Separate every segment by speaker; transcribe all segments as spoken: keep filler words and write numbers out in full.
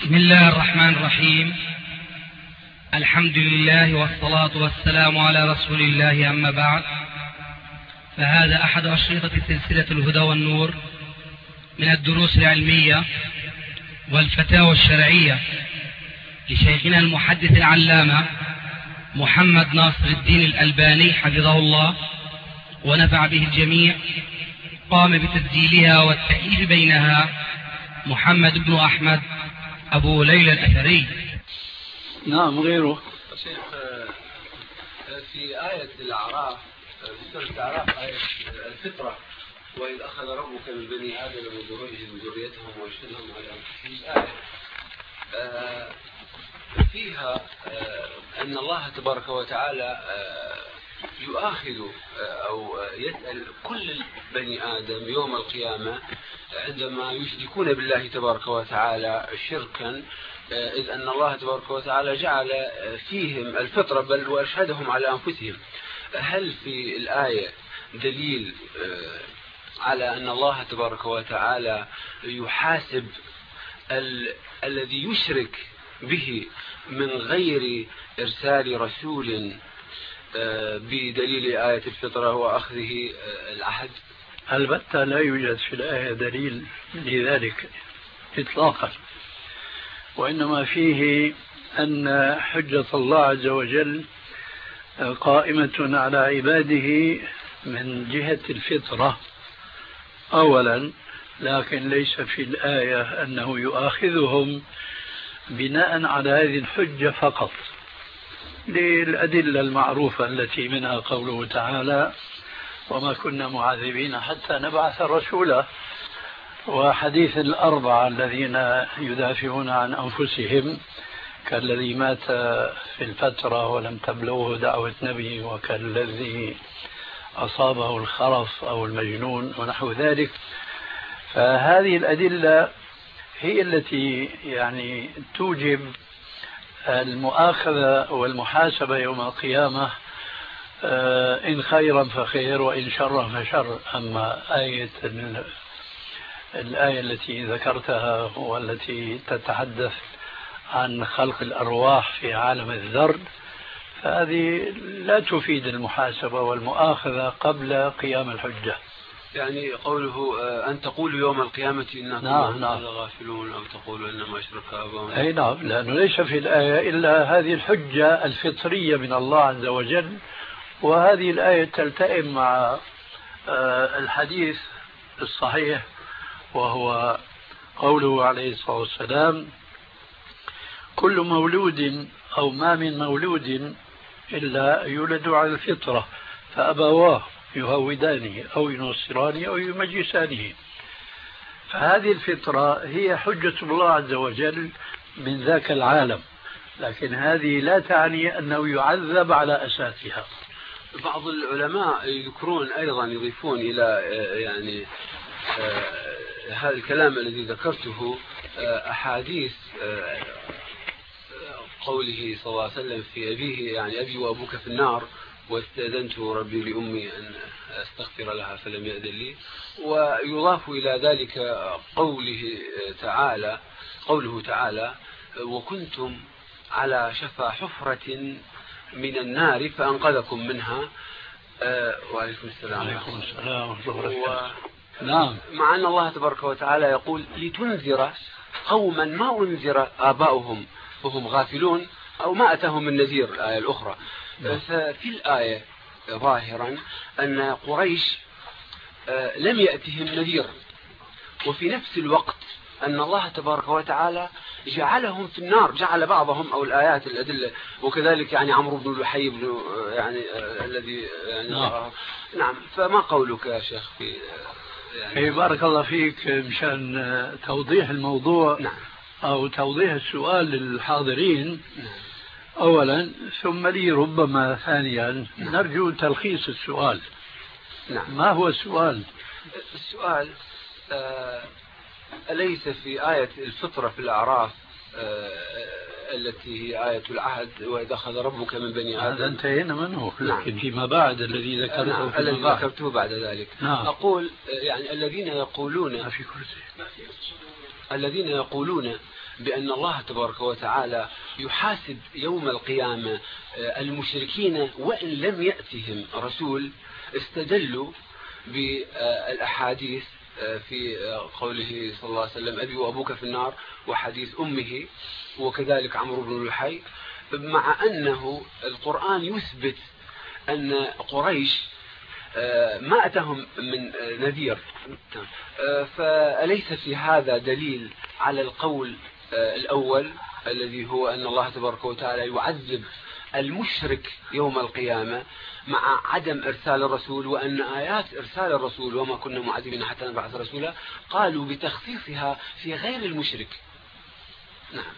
Speaker 1: بسم الله الرحمن الرحيم. الحمد لله والصلاة والسلام على رسول الله، أما بعد، فهذا أحد أشرطة سلسلة الهدى والنور من الدروس العلمية والفتاوى الشرعية لشيخنا المحدث العلامة محمد ناصر الدين الألباني حفظه الله ونفع به الجميع. قام بتسجيلها والتأليف بينها محمد بن أحمد أبو ليلى الأثري.
Speaker 2: نعم غيره.
Speaker 3: شيخ، في آية الأعراف، في سورة الأعراف آية الفطرة، وإذ أخذ ربك من بني آدم من ظهورهم ذريتهم وأشهدهم على أنفسهم، آية فيها أن الله تبارك وتعالى يؤاخذ أو يسأل كل بني آدم يوم القيامة عندما يشركون بالله تبارك وتعالى شركا، إذ أن الله تبارك وتعالى جعل فيهم الفطرة بل وأشهدهم على أنفسهم. هل في الآية دليل على أن الله تبارك وتعالى يحاسب ال... الذي يشرك به من غير إرسال رسول بدليل آية الفطرة وأخذه العهد؟
Speaker 2: البتة لا يوجد في الآية دليل لذلك إطلاقا، وإنما فيه أن حجة الله عز وجل قائمة على عباده من جهة الفطرة أولا، لكن ليس في الآية أنه يؤاخذهم بناء على هذه الحجة فقط، للأدلة المعروفة التي منها قوله تعالى: وما كنا معذبين حتى نبعث رسولا، وحديث الأربعة الذين يدافعون عن أنفسهم كالذي مات في الفترة ولم تبلغه دعوة نبي، وكالذي أصابه الخرف أو المجنون ونحو ذلك. فهذه الأدلة هي التي يعني توجب المؤاخذة والمحاسبة يوم القيامة، إن خيرا فخير وإن شرا فشر. أما آية الآية التي ذكرتها والتي تتحدث عن خلق الأرواح في عالم الذر، فهذه لا تفيد المحاسبة والمؤاخذة قبل قيام الحجة.
Speaker 3: يعني قوله أن تقولوا يوم القيامة إننا
Speaker 2: نعم نعم
Speaker 3: غافلون، أو تقولوا إنما أشرك آباؤنا.
Speaker 2: أي نعم، لأنه ليس في الآية إلا هذه الحجة الفطرية من الله عز وجل، وهذه الآية تلتئم مع الحديث الصحيح، وهو قوله عليه الصلاة والسلام: كل مولود أو ما من مولود إلا يولد على الفطرة فأبواه يهودانه أو ينصرانه أو يمجسانه. فهذه الفطرة هي حجة الله عز وجل من ذاك العالم، لكن هذه لا تعني أنه يعذب على أساسها.
Speaker 3: بعض العلماء يذكرون أيضا، يضيفون إلى يعني هذا الكلام الذي ذكرته أحاديث قوله صلى الله عليه وسلم في أبيه، يعني أبي وأبوك في النار واستأذنت ربي لأمي أن أستغفر لها فلم يأذن لي. ويضاف إلى ذلك قوله تعالى قوله تعالى: وكنتم على شفا حفرة من النار فأنقذكم منها. آه وعليكم السلام.
Speaker 2: عليكم السلام ورحمة الله وبركاته. نعم.
Speaker 3: مع أن الله تبارك وتعالى يقول: لتنذر قوما ما أنذر آباؤهم وهم غافلون، أو ما أتاهم من نذير. الآية الأخرى. نعم. ففي الآية ظاهرا أن قريش آه لم يأتهم نذير، وفي نفس الوقت أن الله تبارك وتعالى جعلهم في النار، جعل بعضهم أو الآيات الأدلة، وكذلك يعني عمرو بن لحي بن يعني آه الذي يعني
Speaker 2: نعم.
Speaker 3: نعم. فما قولك يا شيخ في
Speaker 2: يعني بارك الله فيك، مشان توضيح الموضوع.
Speaker 3: نعم.
Speaker 2: أو توضيح السؤال للحاضرين.
Speaker 3: نعم.
Speaker 2: أولا، ثم لي ربما ثانيا.
Speaker 3: نعم.
Speaker 2: نرجو تلخيص السؤال.
Speaker 3: نعم.
Speaker 2: ما هو السؤال؟
Speaker 3: السؤال آه أليس في آية الفطرة في الأعراف آه التي هي آية العهد وإذا أخذ ربك من بني آدم.
Speaker 2: هذا انتهينا منه، لكن
Speaker 3: نعم.
Speaker 2: فيما بعد الذي ذكرته
Speaker 3: نعم. الذي ذكرته بعد ذلك.
Speaker 2: نعم.
Speaker 3: أقول يعني الذين يقولون
Speaker 2: ما في كرسي.
Speaker 3: الذين يقولون بأن الله تبارك وتعالى يحاسب يوم القيامة المشركين وإن لم يأتهم رسول، استدلوا بالأحاديث في قوله صلى الله عليه وسلم أبي وأبوك في النار، وحديث أمه، وكذلك عمرو بن لحي، مع أنه القرآن يثبت أن قريش ما أتهم من نذير. فأليس في هذا دليل على القول الأول الذي هو أن الله تبارك وتعالى يعذب المشرك يوم القيامة مع عدم إرسال الرسول، وأن آيات إرسال الرسول وما كنا معذبين حتى نبعث رسولا قالوا بتخصيصها في غير المشرك. نعم.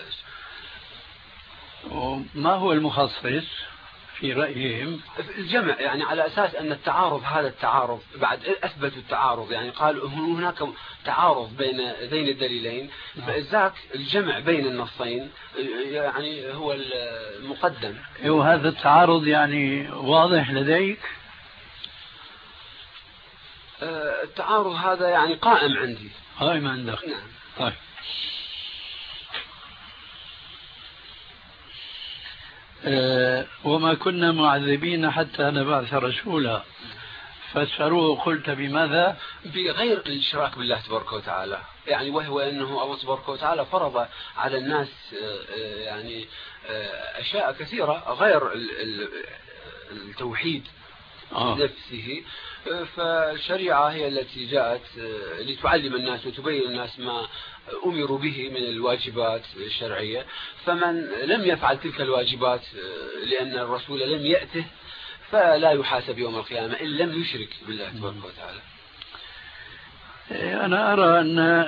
Speaker 2: ما هو المخصص في رأيهم؟
Speaker 3: الجمع، يعني على أساس أن التعارض، هذا التعارض بعد أثبتوا التعارض، يعني قالوا هناك تعارض بين ذين الدليلين، فإذاك الجمع بين النصين يعني هو المقدم.
Speaker 2: وهذا التعارض يعني واضح لديك؟
Speaker 3: التعارض هذا يعني قائم عندي.
Speaker 2: قائم عندك.
Speaker 3: نعم.
Speaker 2: طيب. أه وما كنا معذبين حتى نبعث رسولا، فسروه قلت بماذا؟
Speaker 3: بغير الاشراك بالله تبارك وتعالى، يعني وهو أنه الله تبارك وتعالى فرض على الناس يعني أشياء كثيرة غير التوحيد آه. نفسه. فالشريعة هي التي جاءت لتعلم الناس وتبين الناس ما أمروا به من الواجبات الشرعية، فمن لم يفعل تلك الواجبات لأن الرسول لم يأته فلا يحاسب يوم القيامة إن لم يشرك بالله تبارك وتعالى.
Speaker 2: أنا أرى أن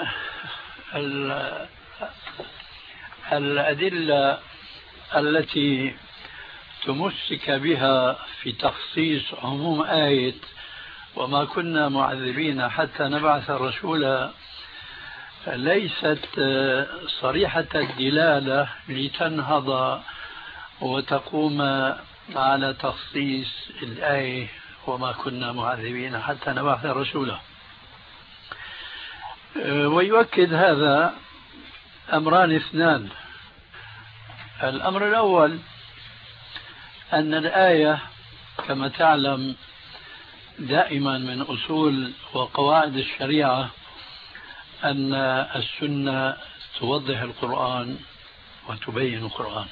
Speaker 2: الأدلة التي تمسك بها في تخصيص عموم آية وما كنا معذبين حتى نبعث رسولا ليست صريحة الدلالة لتنهض وتقوم على تخصيص الآية وما كنا معذبين حتى نبعث رسولا. ويؤكد هذا أمران اثنان. الأمر الأول أن الآية كما تعلم دائما من أصول وقواعد الشريعة أن السنة توضح القرآن وتبين القرآن.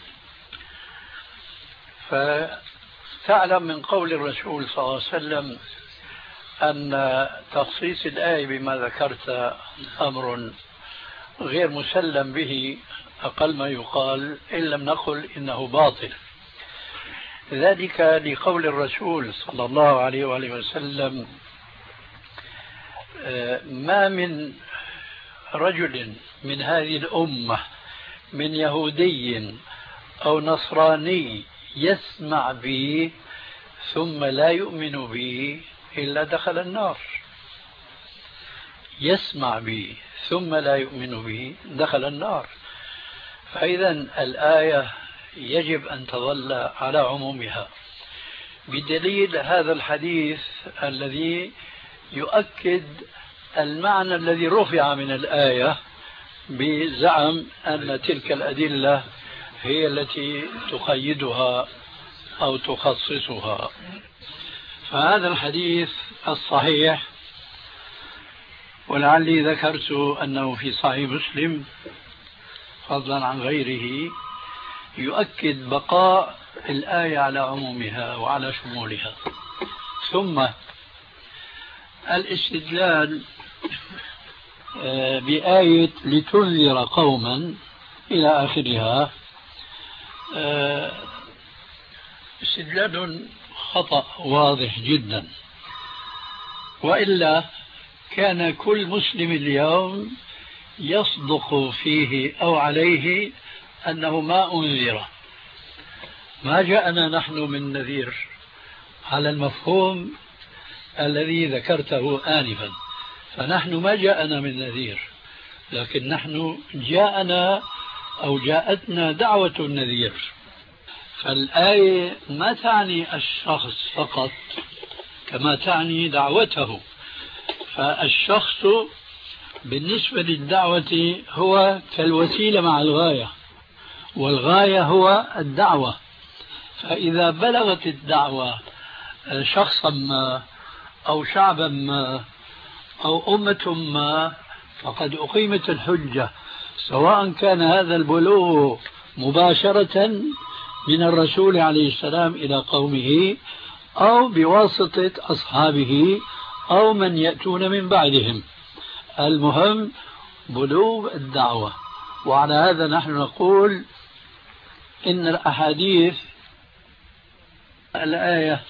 Speaker 2: فتعلم من قول الرسول صلى الله عليه وسلم أن تخصيص الآية بما ذكرت أمر غير مسلم به، أقل ما يقال إن لم نقل إنه باطل. ذلك لقول الرسول صلى الله عليه وآله وسلم ما من رجل من هذه الأمة من يهودي أو نصراني يسمع بي ثم لا يؤمن بي إلا دخل النار. يسمع بي ثم لا يؤمن بي دخل النار. فإذا الآية يجب أن تظل على عمومها بدليل هذا الحديث الذي يؤكد المعنى الذي رفع من الآية بزعم أن تلك الأدلة هي التي تقيدها أو تخصصها. فهذا الحديث الصحيح، ولعلي ذكرت أنه في صحيح مسلم فضلا عن غيره، يؤكد بقاء الآية على عمومها وعلى شمولها. ثم الاستدلال بآية لتنذر قوما إلى آخرها استدلال خطأ واضح جدا، وإلا كان كل مسلم اليوم يصدق فيه أو عليه أنه ما أنذر. ما جاءنا نحن من نذير على المفهوم الذي ذكرته آنفا، فنحن ما جاءنا من نذير، لكن نحن جاءنا أو جاءتنا دعوة النذير. فالآية ما تعني الشخص فقط كما تعني دعوته. فالشخص بالنسبة للدعوة هو كالوسيلة مع الغاية، والغاية هو الدعوة. فإذا بلغت الدعوة شخصا ما أو شعبا ما أو أمة ما فقد أقيمت الحجة، سواء كان هذا البلوغ مباشرة من الرسول عليه السلام إلى قومه أو بواسطة أصحابه أو من يأتون من بعدهم. المهم بلوغ الدعوة. وعلى هذا نحن نقول إن الأحاديث الآية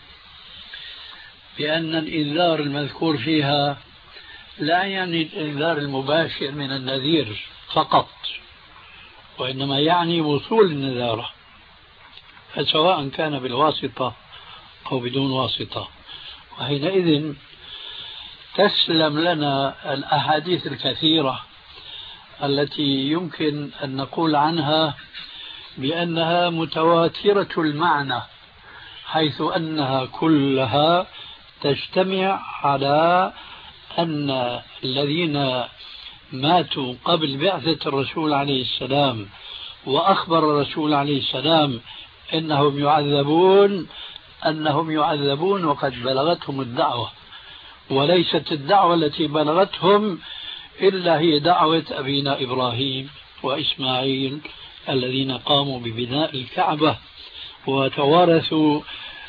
Speaker 2: بأن الإنذار المذكور فيها لا يعني الإنذار المباشر من النذير فقط، وإنما يعني وصول النذارة، فسواء كان بالواسطة أو بدون واسطة. وحينئذ تسلم لنا الأحاديث الكثيرة التي يمكن أن نقول عنها بأنها متواترة المعنى، حيث أنها كلها تجتمع على أن الذين ماتوا قبل بعثة الرسول عليه السلام وأخبر الرسول عليه السلام إنهم يعذبون أنهم يعذبون وقد بلغتهم الدعوة، وليست الدعوة التي بلغتهم إلا هي دعوة أبينا إبراهيم وإسماعيل الذين قاموا ببناء الكعبة وتوارثوا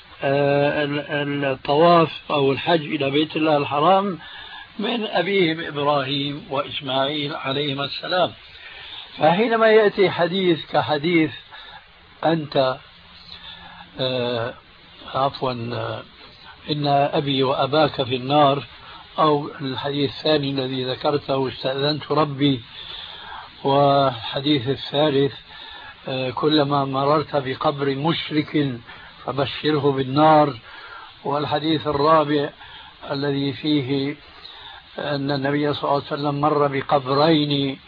Speaker 2: الطواف أو الحج إلى بيت الله الحرام من أبيهم إبراهيم وإسماعيل عليهما السلام. فحينما يأتي حديث كحديث أنت آه عفوا آه إن أبي وأباك في النار، أو الحديث الثاني الذي ذكرته استأذنت ربي، والحديث الثالث آه كلما مررت بقبر مشرك فبشره بالنار، والحديث الرابع الذي فيه أن النبي صلى الله عليه وسلم مر بقبرين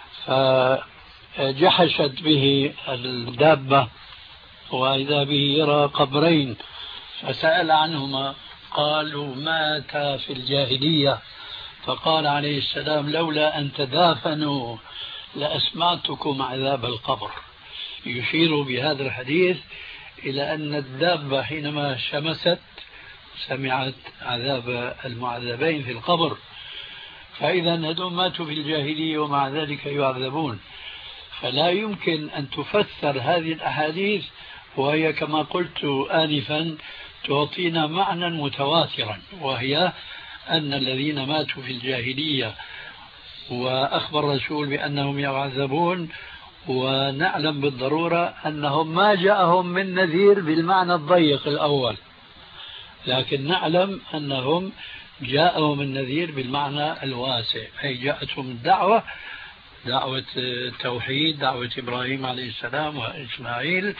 Speaker 2: فجحشت به الدابة وإذا به يرى قبرين فسأل عنهما قالوا مات في الجاهلية، فقال عليه السلام لولا أن تدافنوا لأسمعتكم عذاب القبر، يشير بهذا الحديث إلى أن الدابة حينما شمست سمعت عذاب المعذبين في القبر. فإذا هذول ماتوا في الجاهلية ومع ذلك يعذبون. فلا يمكن أن تفسر هذه الأحاديث وهي كما قلت آنفا تعطينا معنى متواترا، وهي أن الذين ماتوا في الجاهلية وأخبر الرسول بأنهم يعذبون، ونعلم بالضرورة أنهم ما جاءهم من نذير بالمعنى الضيق الأول، لكن نعلم أنهم جاءهم النذير بالمعنى الواسع، أي جاءتهم الدعوة، دعوة التوحيد، دعوة إبراهيم عليه السلام وإسماعيل،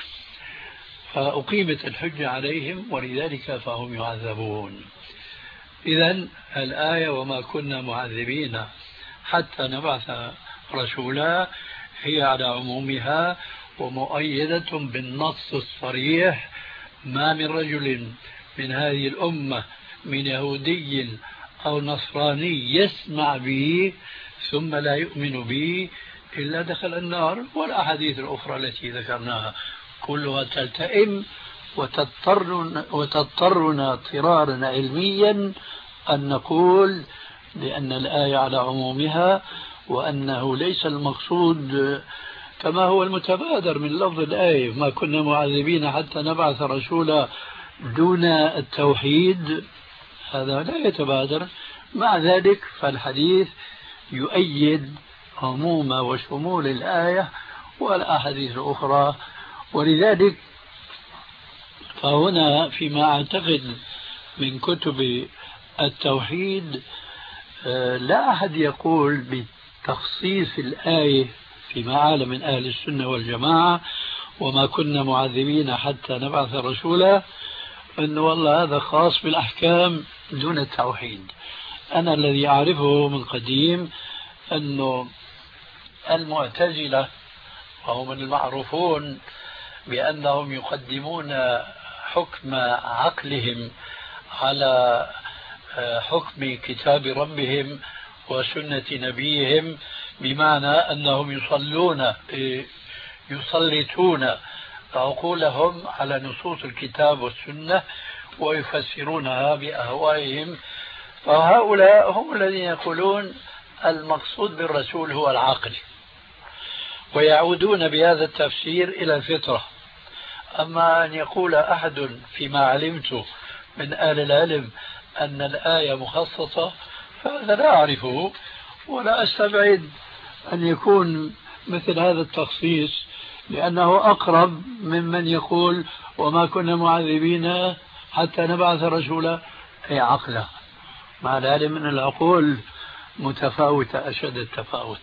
Speaker 2: فأقيمت الحجة عليهم ولذلك فهم يعذبون. إذن الآية وما كنا معذبين حتى نبعث رسولا هي على عمومها ومؤيدة بالنص الصريح: ما من رجل من هذه الأمة من يهودي أو نصراني يسمع به ثم لا يؤمن به إلا دخل النار. والأحاديث الأخرى التي ذكرناها كلها تلتئم وتضطرنا, وتضطرنا اضطرارا علميا أن نقول بأن الآية على عمومها، وأنه ليس المقصود كما هو المتبادر من لفظ الآية ما كنا معذبين حتى نبعث رسولا دون التوحيد، هذا لا يتبادر. مع ذلك فالحديث يؤيد عموم وشمول الآية والأحاديث الأخرى. ولذلك فهنا فيما أعتقد من كتب التوحيد لا أحد يقول بتخصيص الآية فيما أعلم من أهل السنة والجماعة وما كنا معذبين حتى نبعث رسولا أنه والله هذا خاص بالأحكام دون التوحيد. أنا الذي أعرفه من قديم أنه المعتزلة فهم المعروفون بأنهم يقدمون حكم عقلهم على حكم كتاب ربهم وسنة نبيهم، بمعنى أنهم يصلون يسلطون عقولهم على نصوص الكتاب والسنة ويفسرونها بأهوائهم. فهؤلاء هم الذين يقولون المقصود بالرسول هو العقل، ويعودون بهذا التفسير إلى الفطرة. أما أن يقول أحد فيما علمت من أهل العلم أن الآية مخصصة فهذا لا أعرفه، ولا أستبعد أن يكون مثل هذا التخصيص، لأنه أقرب ممن يقول وما كنا معذبين حتى نبعث رسولا، أي عقلا، مع العلم أن العقول متفاوتة أشد التفاوت.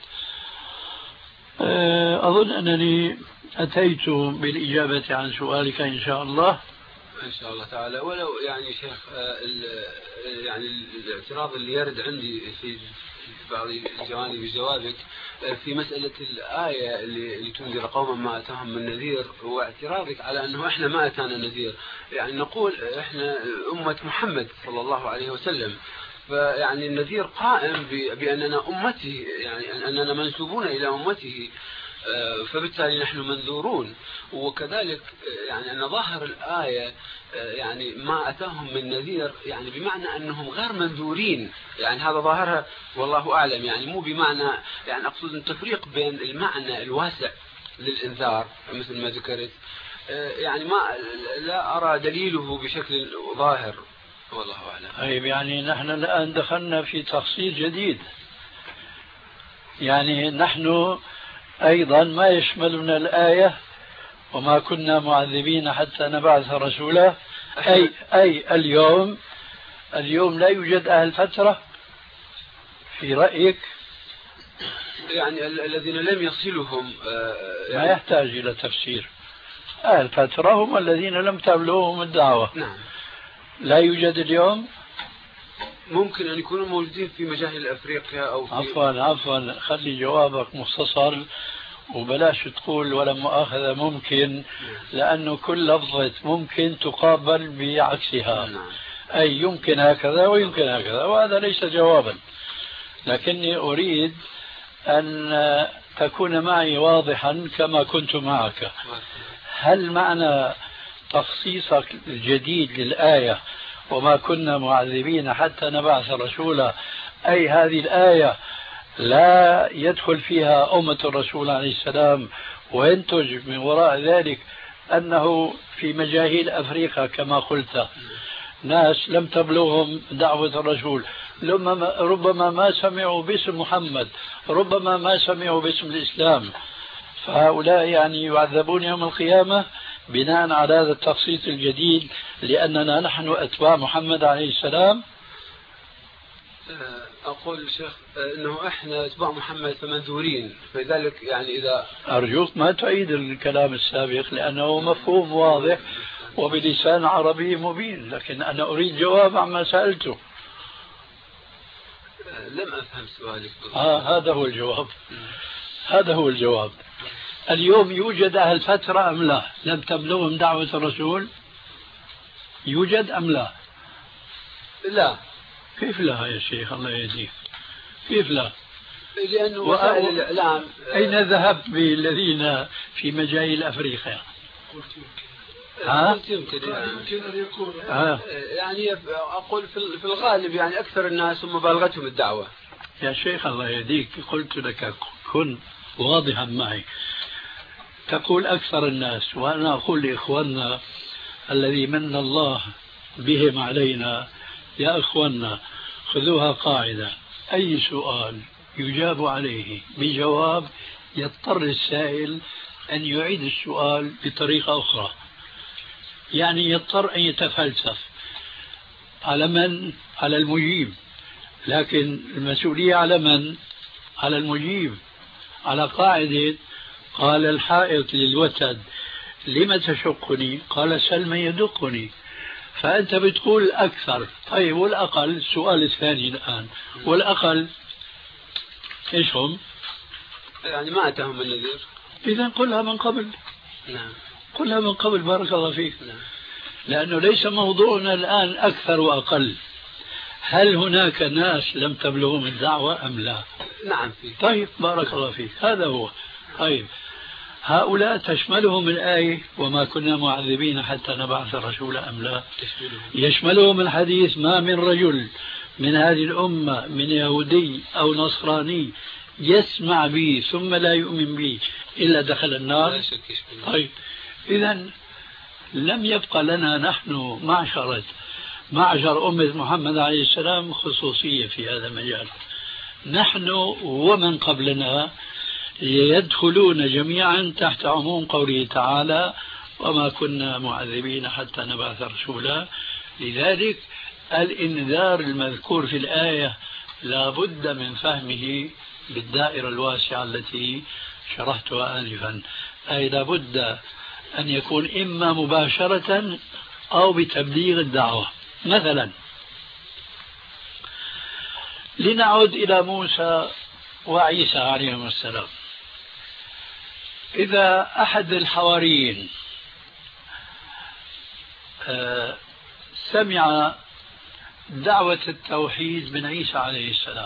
Speaker 2: أظن أنني أتيت بالإجابة عن سؤالك إن شاء الله.
Speaker 3: إن شاء الله تعالى. ولو يعني شيخ يعني الاعتراض اللي يرد عندي في بعض جوانب جوابك في مسألة الآية اللي, اللي تنذر قوما ما أتاهم من نذير، واعتراضك على أنه إحنا ما أتانا نذير. يعني نقول إحنا أمة محمد صلى الله عليه وسلم، فيعني النذير قائم بأننا أمته، يعني أننا منسوبون إلى أمته، فبالتالي نحن منذورون. وكذلك يعني أن ظاهر الآية يعني ما أتاهم من نذير يعني بمعنى أنهم غير منذورين، يعني هذا ظاهرها والله أعلم، يعني مو بمعنى، يعني أقصد التفريق بين المعنى الواسع للإنذار مثل ما ذكرت، يعني ما لا أرى دليله بشكل ظاهر والله أعلم.
Speaker 2: طيب يعني نحن الآن دخلنا في تخصيص جديد، يعني نحن أيضا ما يشملنا الآية وما كنا معذبين حتى نبعث رسولا، أي, أي اليوم اليوم لا يوجد أهل فترة في رأيك؟
Speaker 3: يعني الذين لم يصلهم
Speaker 2: يعني ما يحتاج إلى تفسير. أهل فترة هم الذين لم تبلغهم الدعوة.
Speaker 3: نعم.
Speaker 2: لا يوجد اليوم؟
Speaker 3: ممكن أن يكونوا موجودين في مجاهل أفريقيا أو في...
Speaker 2: عفوا عفوا خلي جوابك مختصر وبلاش تقول ولا مؤاخذة ممكن، لأنه كل لفظة ممكن تقابل بعكسها.
Speaker 3: نعم.
Speaker 2: أي يمكن هكذا ويمكن هكذا، وهذا ليس جوابا، لكني أريد أن تكون معي واضحا كما كنت معك. هل معنى تخصيصك الجديد للآية وما كنا معذبين حتى نبعث رسولا، أي هذه الآية لا يدخل فيها أمة الرسول عليه السلام، وينتج من وراء ذلك أنه في مجاهيل أفريقيا كما قلت ناس لم تبلغهم دعوة الرسول، ربما ما سمعوا باسم محمد، ربما ما سمعوا باسم الإسلام، فهؤلاء يعني يعذبون يوم القيامة بناء على هذا التخصيص الجديد لأننا نحن أتباع محمد عليه السلام.
Speaker 3: أقول شيخ أنه إحنا أتباع محمد فمنذورين، فلذلك يعني إذا
Speaker 2: أرجوك ما تعيد الكلام السابق لأنه مفهوم واضح وبلسان عربي مبين، لكن أنا أريد جواب عما سألته.
Speaker 3: لم أفهم سؤالك.
Speaker 2: آه هذا هو الجواب. هذا هو الجواب. اليوم يوجد أهل فترة أم لا؟ لم تبلغهم دعوة الرسول؟ يوجد أم لا؟
Speaker 3: لا.
Speaker 2: كيف لا يا شيخ الله يهديك؟ كيف لا؟
Speaker 3: لأنه وسائل الإعلام.
Speaker 2: أين ذهبت بالذين في مجاهيل أفريقيا؟
Speaker 3: قلت يمكن يعني. يمكن أن يكون يعني أقول في الغالب يعني أكثر الناس هم بلغتهم الدعوة.
Speaker 2: يا شيخ الله يهديك قلت لك كن واضحا معي، تقول أكثر الناس، وأنا أقول لإخواننا الذي من الله بهم علينا، يا إخواننا خذوها قاعدة، أي سؤال يجاب عليه بجواب يضطر السائل أن يعيد السؤال بطريقة أخرى، يعني يضطر أن يتفلسف. على من؟ على المجيب، لكن المسؤولية على من؟ على المجيب، على قاعدة قال الحائط للوتد لم تشقني؟ قال سل من يدقني. فأنت بتقول أكثر، طيب والأقل؟ السؤال الثاني الآن، والأقل إيش هم؟
Speaker 3: يعني ما أتاهم النذير.
Speaker 2: إذا قلها من قبل.
Speaker 3: نعم.
Speaker 2: قلها من قبل بارك الله فيك.
Speaker 3: نعم.
Speaker 2: لأنه ليس موضوعنا الآن أكثر وأقل، هل هناك ناس لم تبلغهم الدعوة أم لا؟
Speaker 3: نعم.
Speaker 2: طيب بارك الله فيك، هذا هو. طيب هؤلاء تشملهم الآية وما كنا معذبين حتى نبعث رسولا أم لا؟ يشملهم الحديث ما من رجل من هذه الأمة من يهودي أو نصراني يسمع بي ثم لا يؤمن بي إلا دخل النار. طيب إذن لم يبقى لنا نحن معشرة معشر أمة محمد عليه السلام خصوصية في هذا المجال. نحن ومن قبلنا يدخلون جميعا تحت عموم قوله تعالى وما كنا معذبين حتى نبعث رسولا. لذلك الإنذار المذكور في الآية لا بد من فهمه بالدائرة الواسعة التي شرحتها آنفا، أي لا بد أن يكون إما مباشرة أو بتبليغ الدعوة. مثلا لنعود إلى موسى وعيسى عليهم السلام. إذا أحد الحواريين سمع دعوة التوحيد من عيسى عليه السلام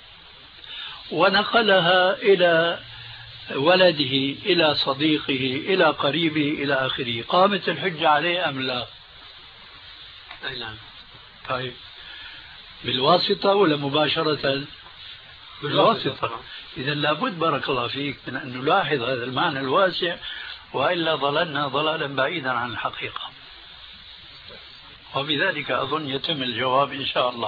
Speaker 2: ونقلها إلى ولده إلى صديقه إلى قريبه إلى آخره، قامت الحجة عليه أم لا؟
Speaker 3: أي نعم.
Speaker 2: طيب بالواسطة ولا مباشرة؟ بالواسطة. إذا لابد بارك الله فيك من أن نلاحظ هذا المعنى الواسع، وإلا ضللنا ضلالا بعيدا عن الحقيقة. وبذلك أظن يتم الجواب إن شاء الله.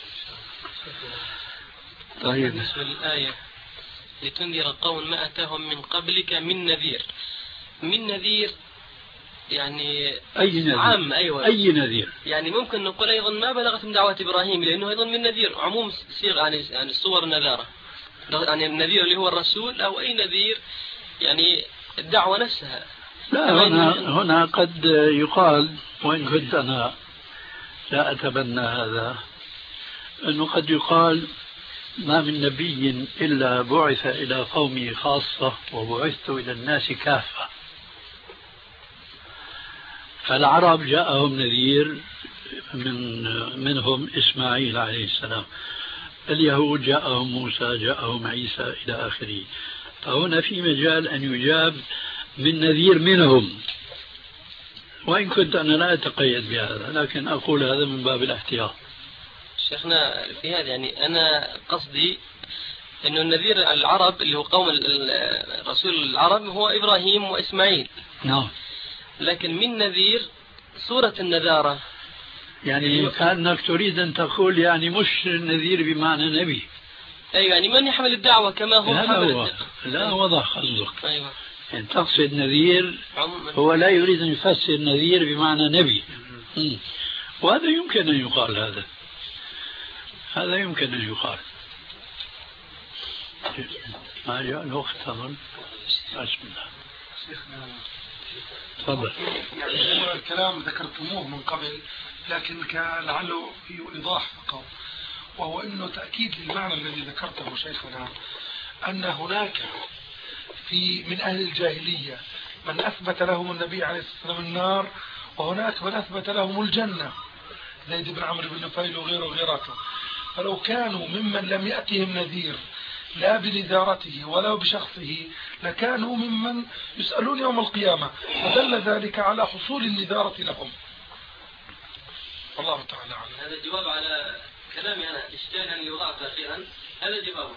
Speaker 4: طيب بالنسبة للآية لتنذر قوم ما أتاهم من قبلك من نذير، من نذير يعني
Speaker 2: أي نذير؟
Speaker 4: عام. أيوة.
Speaker 2: أي نذير؟ يعني
Speaker 4: ممكن نقول أيضا ما بلغت من دعوة إبراهيم لأنه أيضا من نذير، عموم صيغ يعني يعني صور النذارة، يعني النذير اللي هو الرسول أو أي نذير يعني الدعوة نفسها.
Speaker 2: لا هنا, هنا قد يقال، وإن كنت أنا لا أتبنى هذا، أنه قد يقال ما من نبي إلا بعث إلى قومه خاصة وبعثت إلى الناس كافة. فالعرب جاءهم نذير من منهم إسماعيل عليه السلام، اليهود جاءهم موسى، جاءهم عيسى إلى آخره. فهنا في مجال أن يجاب من نذير منهم، وإن كنت أنا لا أتقيد بهذا، لكن أقول هذا من باب الاحتياط.
Speaker 4: شيخنا في هذا يعني أنا قصدي أنه النذير العرب اللي هو قوم الرسول العرب هو إبراهيم وإسماعيل.
Speaker 2: نعم.
Speaker 4: لكن من نذير صورة النذارة،
Speaker 2: يعني كأنك تريد أن تقول يعني مش النذير بمعنى نبي.
Speaker 4: أيوة يعني من يحمل الدعوة كما هو حمل
Speaker 2: هو. لا وضح قصدك.
Speaker 4: أيوة.
Speaker 2: يعني تقصد نذير هو لا يريد أن يفسر نذير بمعنى نبي. م. وهذا يمكن أن يقال، هذا هذا يمكن أن يقال. ما جاء الوقت أظن. بسم الله. تفضل.
Speaker 5: يعني الكلام ذكرتموه من قبل، لكن كان لعله في إيضاح فقط، وهو أنه تأكيد للمعنى الذي ذكرته شيخنا، أن هناك في من أهل الجاهلية من أثبت لهم النبي عليه الصلاة والسلام النار، وهناك من أثبت لهم الجنة، زيد بن عمرو بن نفيل وغيره وغيرته. فلو كانوا ممن لم يأتهم نذير لا بنذارته ولا بشخصه لكانوا ممن يسألون يوم القيامة، فدل ذلك على حصول النذارة لهم. الله تعالى عنه.
Speaker 4: هذا الجواب على كلامي أنا اشتاق أن يضاعف أخيرا، هذا جوابه.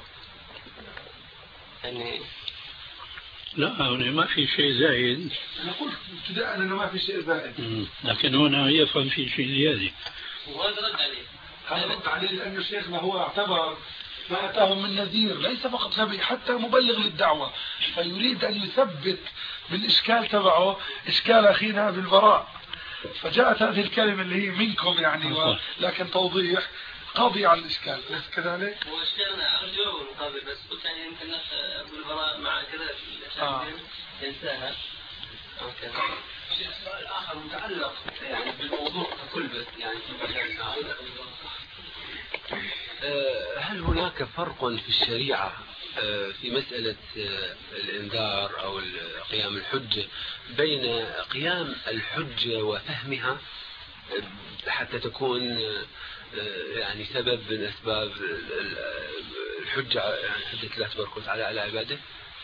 Speaker 4: يعني
Speaker 2: لا هنا ما في شيء زائد.
Speaker 5: أنا قلت ابتداء أنه ما في شيء زائد،
Speaker 2: لكن هنا يفهم في شيء زيادة.
Speaker 4: وهذا رد عليه.
Speaker 5: هذا رد عليه لأن شيخنا هو اعتبر ما أتاهم من نذير ليس فقط نبي، حتى مبلغ للدعوة، فيريد أن يثبت بالإشكال تبعه إشكال أخينا بالبراء، فجاءت هذه الكلمة اللي هي منكم يعني و... لكن توضيح قاضي على الإشكال، ليس كذلك؟
Speaker 4: هو إشكالنا أرجو المقابل، بس قلت يعني يمكن نفس أبو البراء مع كذا الأشياء ينساها. أوكي.
Speaker 3: سؤال آخر متعلق يعني بالموضوع ككل، يعني هل هناك فرق في الشريعة في مسألة الإنذار أو قيام الحجة بين قيام الحجة وفهمها حتى تكون يعني سبب من أسباب الحجة، يعني حجة الله تبارك وتعالى على عباده؟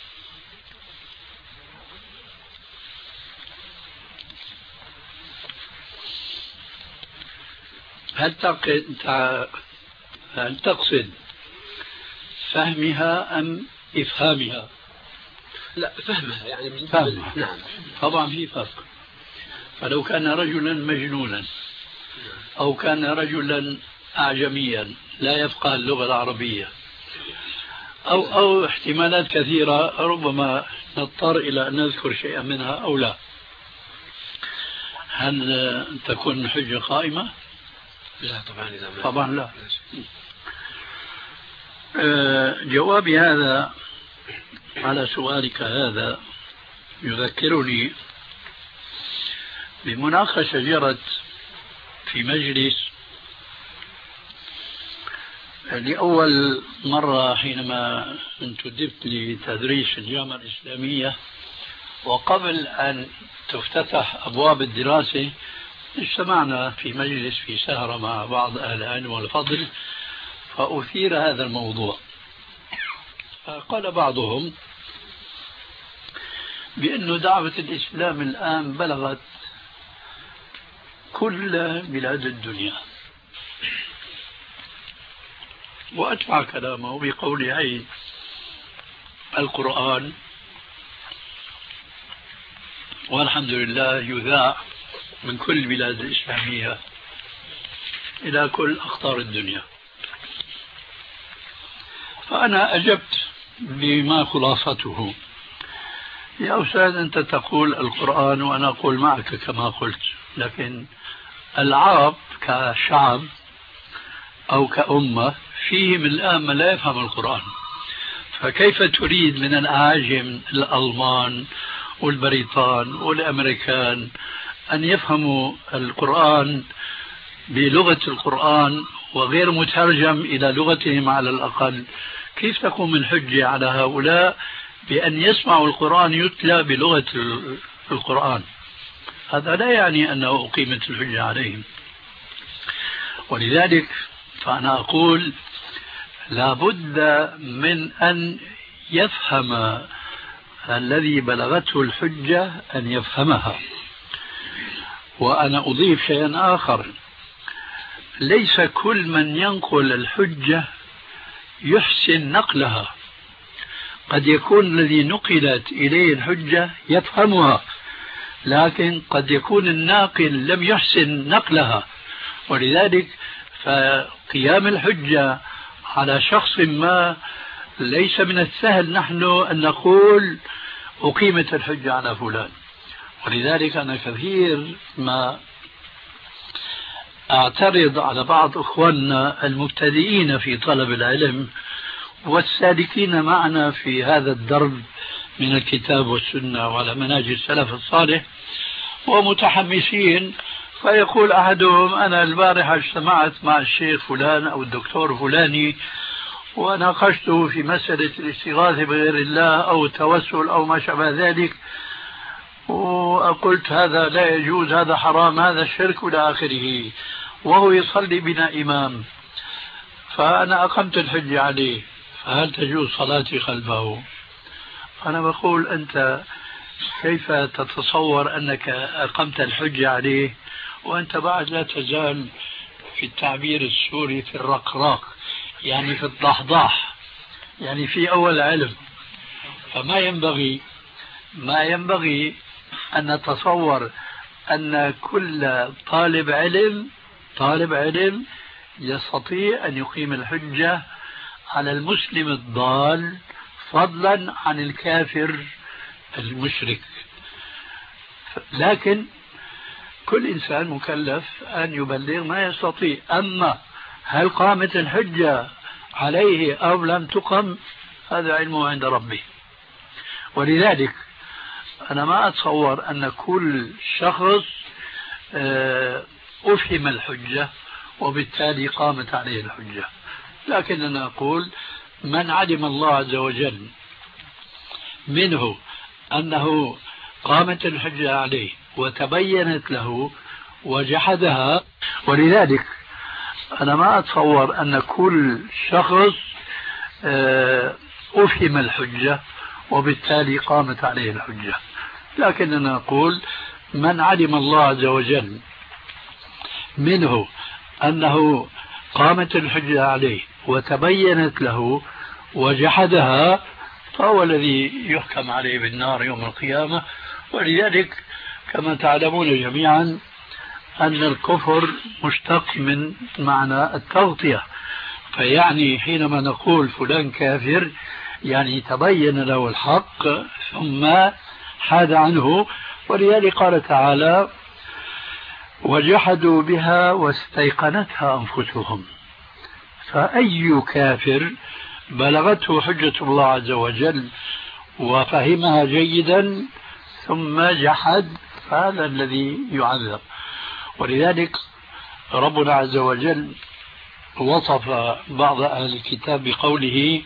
Speaker 2: هل هل تقصد فهمها أم إفهامها؟
Speaker 3: لا، فهمها يعني
Speaker 2: فهمها.
Speaker 3: نعم
Speaker 2: طبعا في فرق. فلو كان رجلا مجنونا أو كان رجلا أعجميا لا يفقه اللغة العربية أو, أو احتمالات كثيرة ربما نضطر إلى أن نذكر شيئا منها أو لا، هل تكون الحجة قائمة؟
Speaker 3: لا طبعا لا.
Speaker 2: طبعا لا. جوابي هذا على سؤالك هذا يذكرني بمناقشة جرت في مجلس لأول مرة حينما انتدبت لتدريس الجامعة الإسلامية، وقبل أن تفتتح أبواب الدراسة اجتمعنا في مجلس في سهرة مع بعض أهل العلم والفضل، فأثير هذا الموضوع. فقال بعضهم بأن دعوة الإسلام الآن بلغت كل بلاد الدنيا، وأتبع كلامه بقول عين القرآن والحمد لله يذاع من كل البلاد الإسلامية إلى كل أقطار الدنيا. فأنا أجبت بما خلاصته: يا أستاذ أنت تقول القرآن وأنا أقول معك كما قلت، لكن العرب كشعب أو كأمة فيهم الآن من لا يفهم القرآن، فكيف تريد من الأعاجم الألمان والبريطان والأمريكان أن يفهموا القرآن بلغة القرآن وغير مترجم إلى لغتهم على الأقل؟ كيف تقوم الحجة على هؤلاء بأن يسمعوا القرآن يتلى بلغة القرآن؟ هذا لا يعني أنه أقيمت الحجة عليهم. ولذلك فأنا أقول لابد من أن يفهم الذي بلغته الحجة أن يفهمها. وأنا أضيف شيئا آخر: ليس كل من ينقل الحجة يحسن نقلها، قد يكون الذي نقلت إليه الحجة يفهمها، لكن قد يكون الناقل لم يحسن نقلها. ولذلك فقيام الحجة على شخص ما ليس من السهل نحن أن نقول أقيمت الحجة على فلان. ولذلك أنا كثير ما أعترض على بعض أخواننا المبتدئين في طلب العلم والسالكين معنا في هذا الدرب من الكتاب والسنة وعلى منهج السلف الصالح ومتحمسين، فيقول أحدهم: أنا البارحة اجتمعت مع الشيخ فلان أو الدكتور فلاني وناقشته في مسألة الاستغاثة بغير الله أو التوسل أو ما شابه ذلك، وقلت هذا لا يجوز، هذا حرام، هذا الشرك إلى آخره، وهو يصلي بنا إمام، فأنا أقمت الحجة عليه، فهل تجوز صلاتي خلفه؟ أنا بقول: أنت كيف تتصور أنك أقمت الحجة عليه وأنت بعد لا تزال في التعبير السوري في الرقراق، يعني في الضحضاح، يعني في أول علم؟ فما ينبغي ما ينبغي أن نتصور أن كل طالب علم طالب علم يستطيع أن يقيم الحجة على المسلم الضال فضلا عن الكافر المشرك. لكن كل إنسان مكلف أن يبلغ ما يستطيع. أما هل قامت الحجة عليه أو لم تقم، هذا علمه عند ربه. ولذلك أنا ما أتصور أن كل شخص أفهم الحجة وبالتالي قامت عليه الحجة، لكن أنا أقول من علم الله عز وجل منه أنه قامت الحجة عليه وتبينت له وجحدها. ولذلك أنا ما أتصور أن كل شخص أفهم الحجة وبالتالي قامت عليه الحجة، لكننا نقول من علم الله عز وجل منه أنه قامت الحجة عليه وتبينت له وجحدها فهو الذي يحكم عليه بالنار يوم القيامة. ولذلك كما تعلمون جميعا أن الكفر مشتق من معنى التغطية، فيعني حينما نقول فلان كافر يعني تبين له الحق ثم حاد عنه. ولذلك قال تعالى وجحدوا بها واستيقنتها أنفسهم. فأي كافر بلغته حجة الله عز وجل وفهمها جيدا ثم جحد فهذا الذي يعذب. ولذلك ربنا عز وجل وصف بعض أهل الكتاب بقوله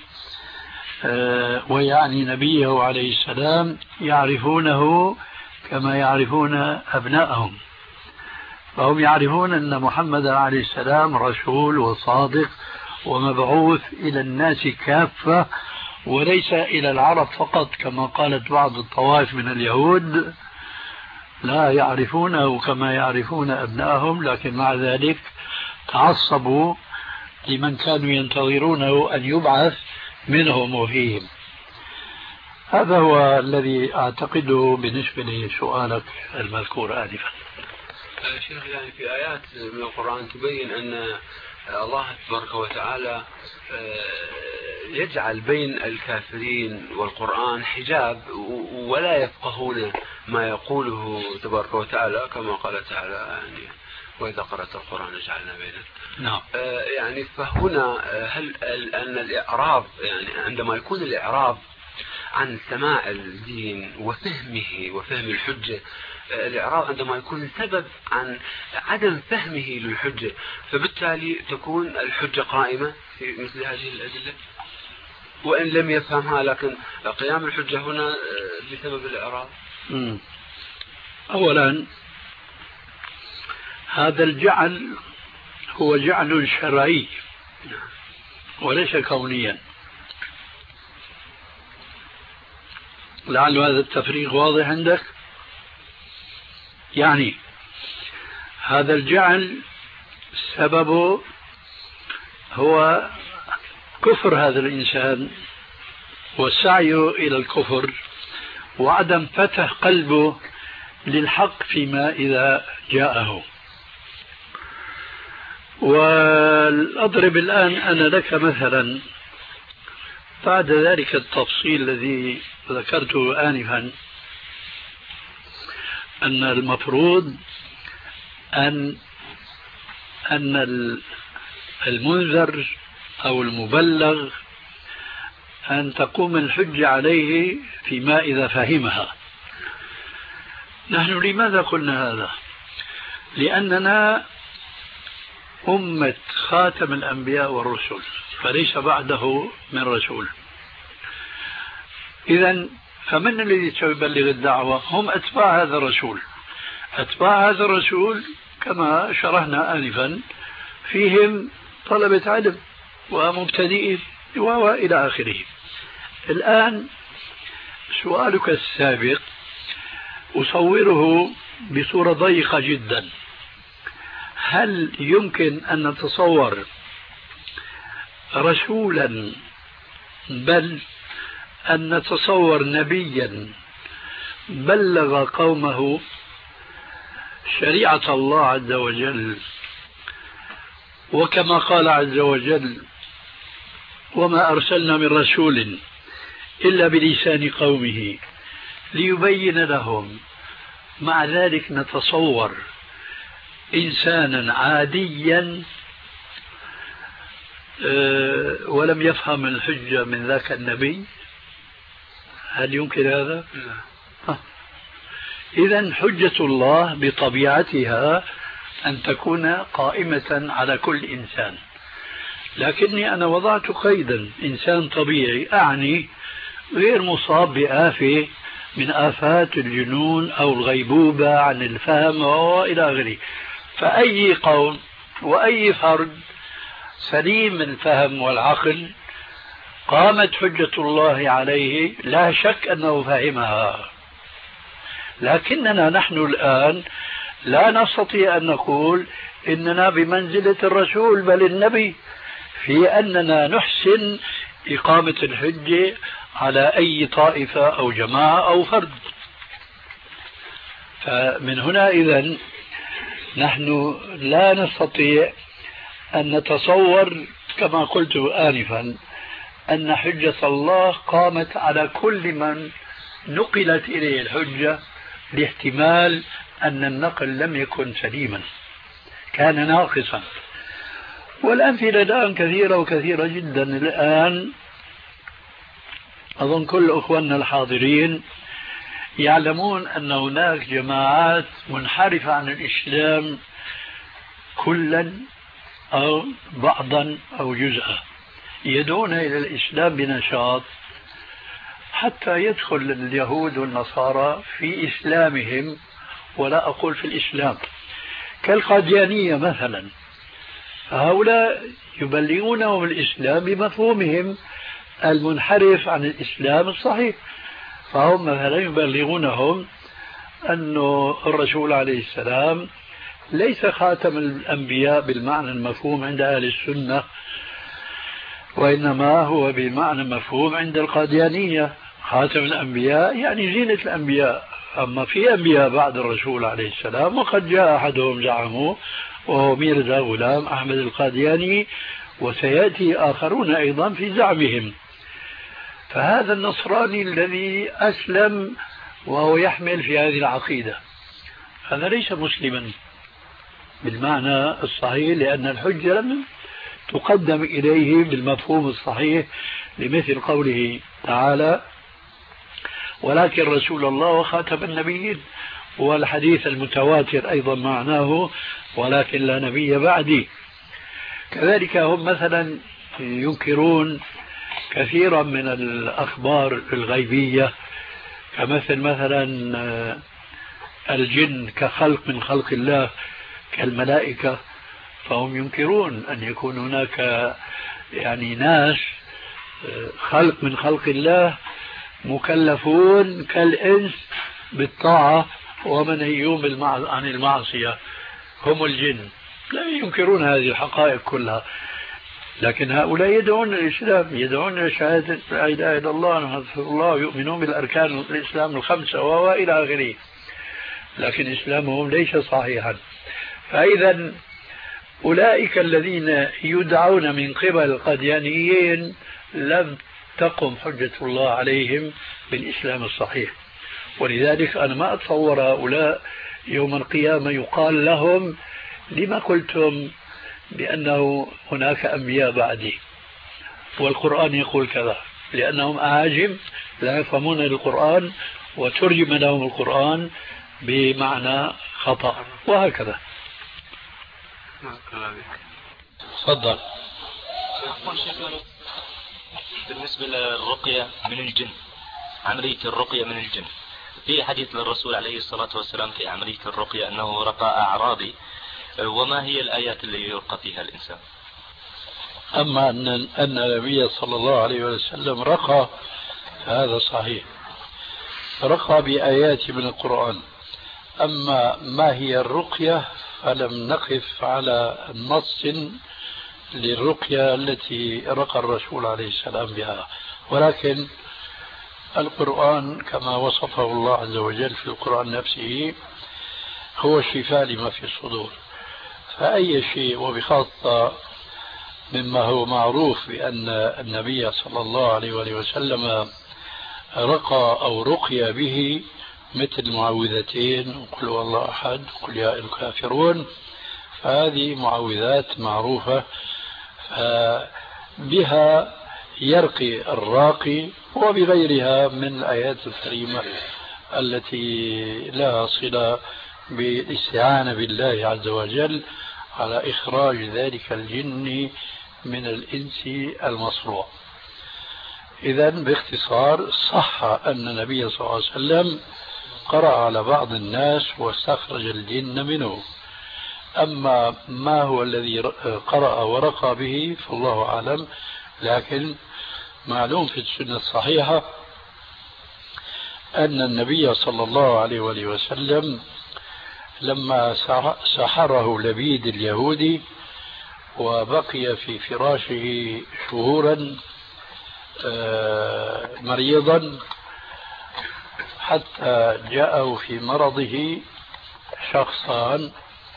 Speaker 2: ويعني نبيه عليه السلام يعرفونه كما يعرفون أبناءهم. فهم يعرفون أن محمد عليه السلام رسول وصادق ومبعوث إلى الناس كافة وليس إلى العرب فقط كما قالت بعض الطوائف من اليهود، لا يعرفونه كما يعرفون أبناءهم، لكن مع ذلك تعصبوا لمن كانوا ينتظرونه أن يبعث منهم وفيهم. هذا هو الذي أعتقده بالنسبة لسؤالك المذكور آنفا.
Speaker 3: شيخ يعني في آيات من القرآن تبين أن الله تبارك وتعالى يجعل بين الكافرين والقرآن حجاب ولا يفقهون ما يقوله تبارك وتعالى كما قال تعالى يعني وإذا قرأت القرآن جعلنا بينك.
Speaker 2: نعم.
Speaker 3: يعني فهنا هل أن الإعراض يعني عندما يكون الإعراض عن سماع الدين وفهمه وفهم الحجة، الإعراض عندما يكون سبب عن عدم فهمه للحجة فبالتالي تكون الحجة قائمة في مثل هذه الأدلة وإن لم يفهمها، لكن قيام الحجة هنا بسبب الإعراض.
Speaker 2: أولا هذا الجعل هو جعل شرعي وليس كونيا، لعل هذا التفريق واضح عندك. يعني هذا الجعل سببه هو كفر هذا الإنسان والسعي إلى الكفر وعدم فتح قلبه للحق فيما إذا جاءه. وأضرب الآن أنا لك مثلا بعد ذلك التفصيل الذي ذكرته آنفا أن المفروض أن أن المنذر أو المبلغ أن تقوم الحجة عليه فيما إذا فهمها. نحن لماذا قلنا هذا؟ لأننا أمة خاتم الأنبياء والرسل فليس بعده من رسول. إذن فمن الذي سيبلغ الدعوة؟ هم أتباع هذا الرسول. أتباع هذا الرسول كما شرحنا آنفا فيهم طلبة علم ومبتدئين وإلى آخره. الآن سؤالك السابق أصوره بصورة ضيقة جدا. هل يمكن أن نتصور رسولا بل أن نتصور نبيا بلغ قومه شريعة الله عز وجل وكما قال عز وجل وما أرسلنا من رسول إلا بلسان قومه ليبين لهم، مع ذلك نتصور إنسانا عاديا ولم يفهم الحجة من ذاك النبي؟ هل يمكن هذا؟ لا. إذن حجة الله بطبيعتها أن تكون قائمة على كل إنسان، لكني أنا وضعت قيدا إنسان طبيعي، أعني غير مصاب بآفة من آفات الجنون أو الغيبوبة عن الفهم وإلى آخره. فأي قوم وأي فرد سليم من الفهم والعقل قامت حجة الله عليه لا شك أنه فهمها. لكننا نحن الآن لا نستطيع أن نقول إننا بمنزلة الرسول بل النبي في أننا نحسن إقامة الحجة على أي طائفة أو جماعة أو فرد. فمن هنا إذن نحن لا نستطيع أن نتصور كما قلت آنفا أن حجة الله قامت على كل من نقلت إليه الحجة، لاحتمال أن النقل لم يكن سليما، كان ناقصا. والأمثلة الآن كثيرة وكثيرة جدا. الآن أظن كل أخواننا الحاضرين يعلمون أن هناك جماعات منحرفة عن الإسلام كلا أو بعضا أو جزءا، يدعون إلى الإسلام بنشاط حتى يدخل اليهود والنصارى في إسلامهم، ولا أقول في الإسلام، كالقاديانية مثلا. هؤلاء يبلغونهم الإسلام بمفهومهم المنحرف عن الإسلام الصحيح. فهم مثلا يبلغونهم أن الرسول عليه السلام ليس خاتم الأنبياء بالمعنى المفهوم عند أهل السنة، وإنما هو بمعنى مفهوم عند القاديانية. خاتم الأنبياء يعني زينة الأنبياء، أما في أنبياء بعد الرسول عليه السلام، وقد جاء أحدهم زعموه وهو ميرزا غلام أحمد القادياني، وسيأتي آخرون أيضا في زعمهم. فهذا النصراني الذي أسلم وهو يحمل في هذه العقيدة هذا ليس مسلما بالمعنى الصحيح، لأن الحجة لم تقدم إليه بالمفهوم الصحيح، لمثل قوله تعالى ولكن رسول الله وخاتم النبيين، والحديث المتواتر أيضا معناه ولكن لا نبي بعدي. كذلك هم مثلا ينكرون كثيرا من الأخبار الغيبية، كمثل مثلا الجن كخلق من خلق الله كالملائكة، فهم ينكرون أن يكون هناك يعني ناس خلق من خلق الله مكلفون كالإنس بالطاعة ومنهيون عن المعصية، هم الجن. لا ينكرون هذه الحقائق كلها، لكن هؤلاء يدعون الإسلام، يدعون شهادة لا إله إلا الله محمد رسول الله، يؤمنون بالأركان الإسلام الخمسة وإلى آخره، لكن إسلامهم ليس صحيحا. فإذا أولئك الذين يدعون من قبل القاديانيين لم تقم حجة الله عليهم بالإسلام الصحيح. ولذلك أنا ما أتصور هؤلاء يوم القيامة يقال لهم لما قلتم بأنه هناك أنبياء بعدي والقرآن يقول كذا، لأنهم أعاجم لا يفهمون القرآن وترجم لهم القرآن بمعنى خطأ وهكذا.
Speaker 6: تفضل. بالنسبة للرقية من الجن، عملية الرقية من الجن، في حديث للرسول عليه الصلاة والسلام في عملية الرقية أنه رقى أعراضي، وما هي الآيات اللي يرقى فيها الإنسان؟
Speaker 2: أما أن أن النبي صلى الله عليه وسلم رقى هذا صحيح، رقى بآيات من القرآن. أما ما هي الرقية فلم نقف على نص للرقية التي رقى الرسول عليه السلام بها، ولكن القرآن كما وصفه الله عز وجل في القرآن نفسه هو الشفاء لما في الصدور. فأي شيء، وبخاصة مما هو معروف بأن النبي صلى الله عليه وسلم رقى أو رقي به، مثل معوذتين وقل هو الله أحد وقل يا أيها الكافرون، فهذه معوذات معروفة بها يرقي الراقي، وبغيرها من الآيات الكريمة التي لها صلة بالاستعانة بالله عز وجل على إخراج ذلك الجن من الإنس المصروع. إذا باختصار صح أن النبي صلى الله عليه وسلم قرأ على بعض الناس واستخرج الجن منه. أما ما هو الذي قرأ ورقى به فالله أعلم، لكن معلوم في السنة الصحيحة أن النبي صلى الله عليه وآله وسلم لما سحره لبيد اليهودي وبقي في فراشه شهورا مريضا حتى جاءه في مرضه شخصان،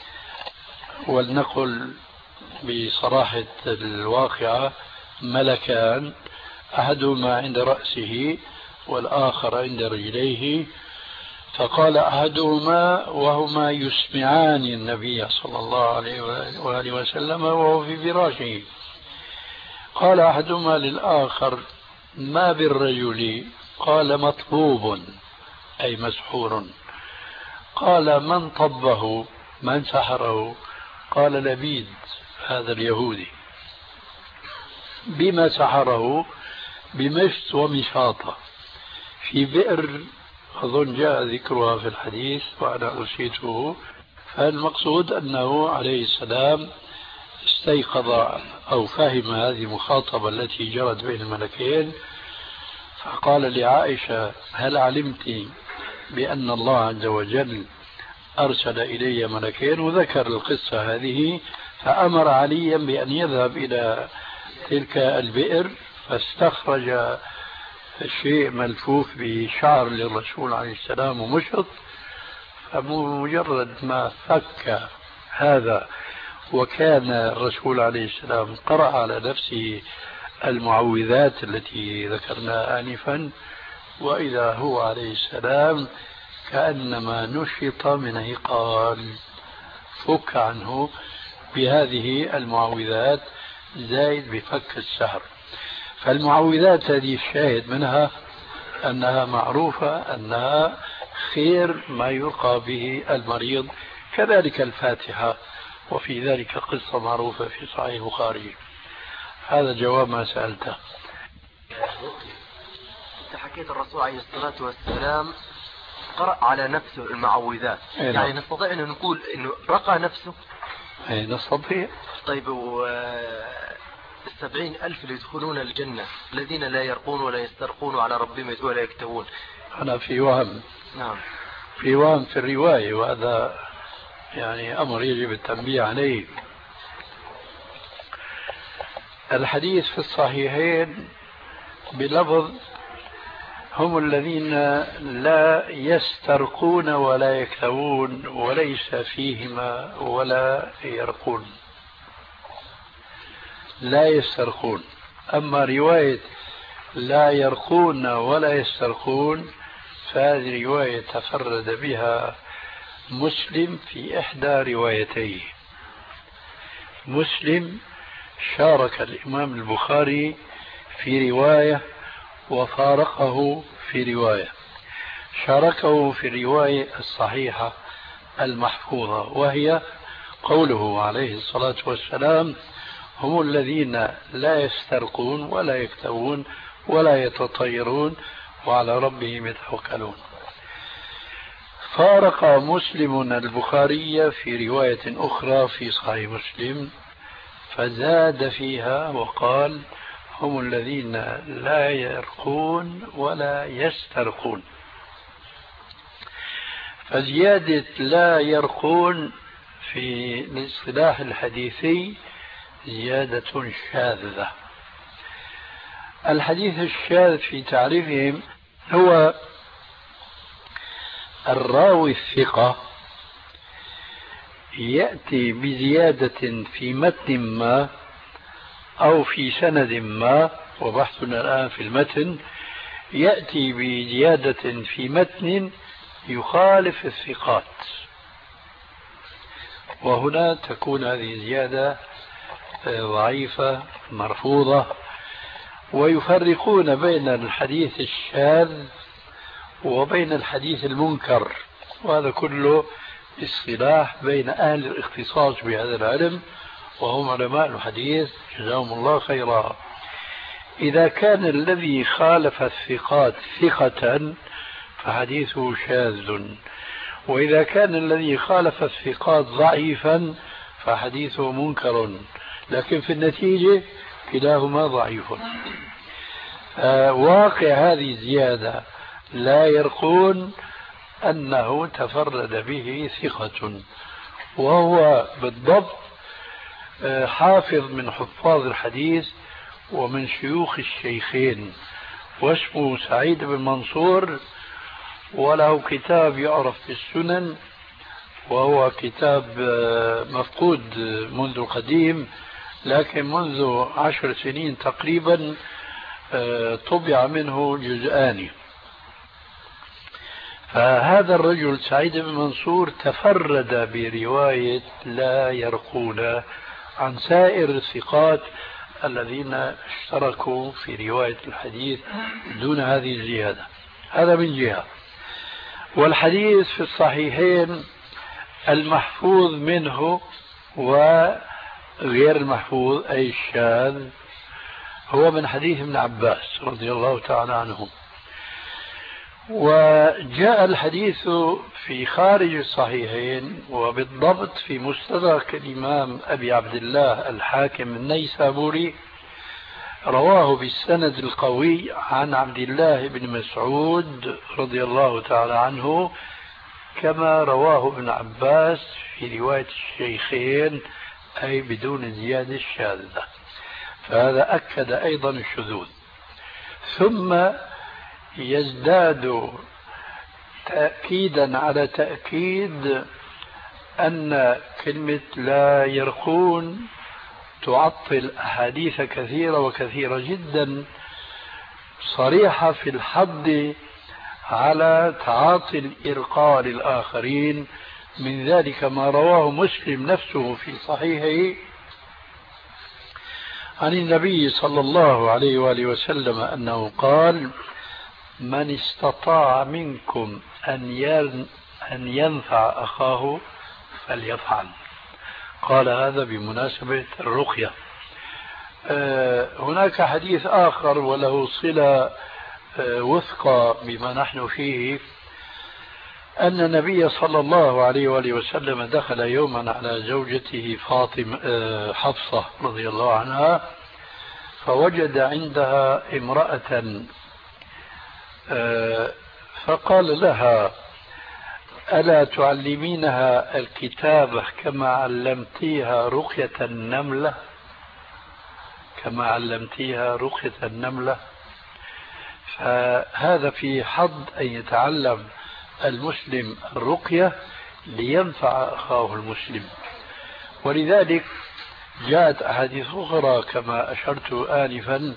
Speaker 2: ولنقل بصراحة الواقعة ملكان، أحدهما عند رأسه والآخر عند رجليه، فقال أحدهما وهما يسمعان النبي صلى الله عليه وآله وسلم وهو في فراشه، قال أحدهما للآخر ما بالرجل؟ قال مطبوب أي مسحور. قال من طبه؟ من سحره؟ قال لبيد هذا اليهودي. بما سحره؟ بمشط ومشاطة في بئر أظن جاء ذكرها في الحديث وأنا أنسيته. فالمقصود أنه عليه السلام استيقظ أو فهم هذه المخاطبة التي جرت بين الملكين، فقال لعائشة هل علمت بأن الله عز وجل أرسل إلي ملكين؟ وذكر القصة هذه، فأمر عليا بأن يذهب إلى تلك البئر فاستخرج شيء ملفوف بشعر للرسول عليه السلام ومشط، فمجرد ما فك هذا وكان الرسول عليه السلام قرأ على نفسه المعوذات التي ذكرناها آنفا، وإذا هو عليه السلام كأنما نشط من عقال فك عنه بهذه المعوذات زايد بفك السحر. فالمعوذات هذه الشاهد منها أنها معروفة أنها خير ما يلقى به المريض، كذلك الفاتحة، وفي ذلك قصة معروفة في صحيح البخاري. هذا جواب ما سألته.
Speaker 7: أنت حكيت الرسول عليه الصلاة والسلام قرأ على نفسه المعوذات،
Speaker 2: أيه
Speaker 7: يعني نستطيع أن نقول أنه رقى نفسه؟
Speaker 2: أي نستطيع.
Speaker 7: طيب والسبعين ألف اللي يدخلون الجنة الذين لا يرقون ولا يسترقون على ربهم ولا يكتوون؟
Speaker 2: أنا في وهم.
Speaker 7: نعم
Speaker 2: في وهم في الرواية، وهذا يعني أمر يجب التنبيه عليه. الحديث في الصحيحين بلفظ هم الذين لا يسترقون ولا يكتوون، وليس فيهما ولا يرقون، لا يسترقون. أما رواية لا يرقون ولا يسترقون فهذه رواية تفرد بها مسلم في إحدى روايتيه. مسلم شارك الإمام البخاري في رواية وفارقه في رواية. شاركه في الرواية الصحيحة المحفوظة، وهي قوله عليه الصلاة والسلام هم الذين لا يسترقون ولا يكتوون ولا يتطيرون وعلى ربهم يتوكلون. فارق مسلم البخاري في رواية أخرى في صحيح مسلم فزاد فيها وقال هم الذين لا يرقون ولا يسترقون. فزيادة لا يرقون في الاصطلاح الحديثي زيادة شاذة. الحديث الشاذ في تعريفهم هو الراوي الثقة يأتي بزيادة في متن ما أو في سند ما، وبحثنا الآن في المتن، يأتي بزيادة في متن يخالف الثقات، وهنا تكون هذه زيادة ضعيفة مرفوضة. ويفرقون بين الحديث الشاذ وبين الحديث المنكر، وهذا كله اصطلاح بين أهل الاختصاص بهذا العلم، وهم علماء الحديث جزاهم الله خيرا. إذا كان الذي خالف الثقات ثقة فحديثه شاذ، وإذا كان الذي خالف الثقات ضعيفا فحديثه منكر، لكن في النتيجة كلاهما ضعيف. آه واقع هذه الزيادة لا يرقون أنه تفرد به ثقة، وهو بالضبط آه حافظ من حفاظ الحديث ومن شيوخ الشيخين، واسمه سعيد بن منصور، وله كتاب يعرف بالسنن، وهو كتاب مفقود منذ قديم، لكن منذ عشر سنين تقريبا طبع منه جزءان. فهذا الرجل سعيد بن منصور تفرد برواية لا يرقون عن سائر الثقات الذين اشتركوا في رواية الحديث دون هذه الزيادة. هذا من جهة. والحديث في الصحيحين المحفوظ منه وغير المحفوظ أي الشاذ هو من حديث ابن عباس رضي الله تعالى عنه. وجاء الحديث في خارج الصحيحين وبالضبط في مستدرك الإمام أبي عبد الله الحاكم النيسابوري، رواه بالسند القوي عن عبد الله بن مسعود رضي الله تعالى عنه، كما رواه ابن عباس في رواية الشيخين أي بدون زيادة الشاذة. فهذا أكد أيضا الشذوذ. ثم يزداد تأكيدا على تأكيد أن كلمة لا يرقون تعطل أحاديث كثيرة وكثيرة جدا صريحة في الحض على تعاطي الإرقاء للآخرين. من ذلك ما رواه مسلم نفسه في صحيحه عن النبي صلى الله عليه وآله وسلم أنه قال: من استطاع منكم أن ينفع أخاه فليفعل. قال هذا بمناسبة الرقية. هناك حديث آخر وله صلة وثقة بما نحن فيه، أن النبي صلى الله عليه وآله وسلم دخل يوما على زوجته فاطمة حفصة رضي الله عنها، فوجد عندها امرأة فقال لها: ألا تعلمينها الكتابة كما علمتيها رقية النملة كما علمتيها رقية النملة. فهذا في حظ أن يتعلم المسلم الرقية لينفع أخاه المسلم. ولذلك جاءت أحاديث أخرى كما أشرت آنفا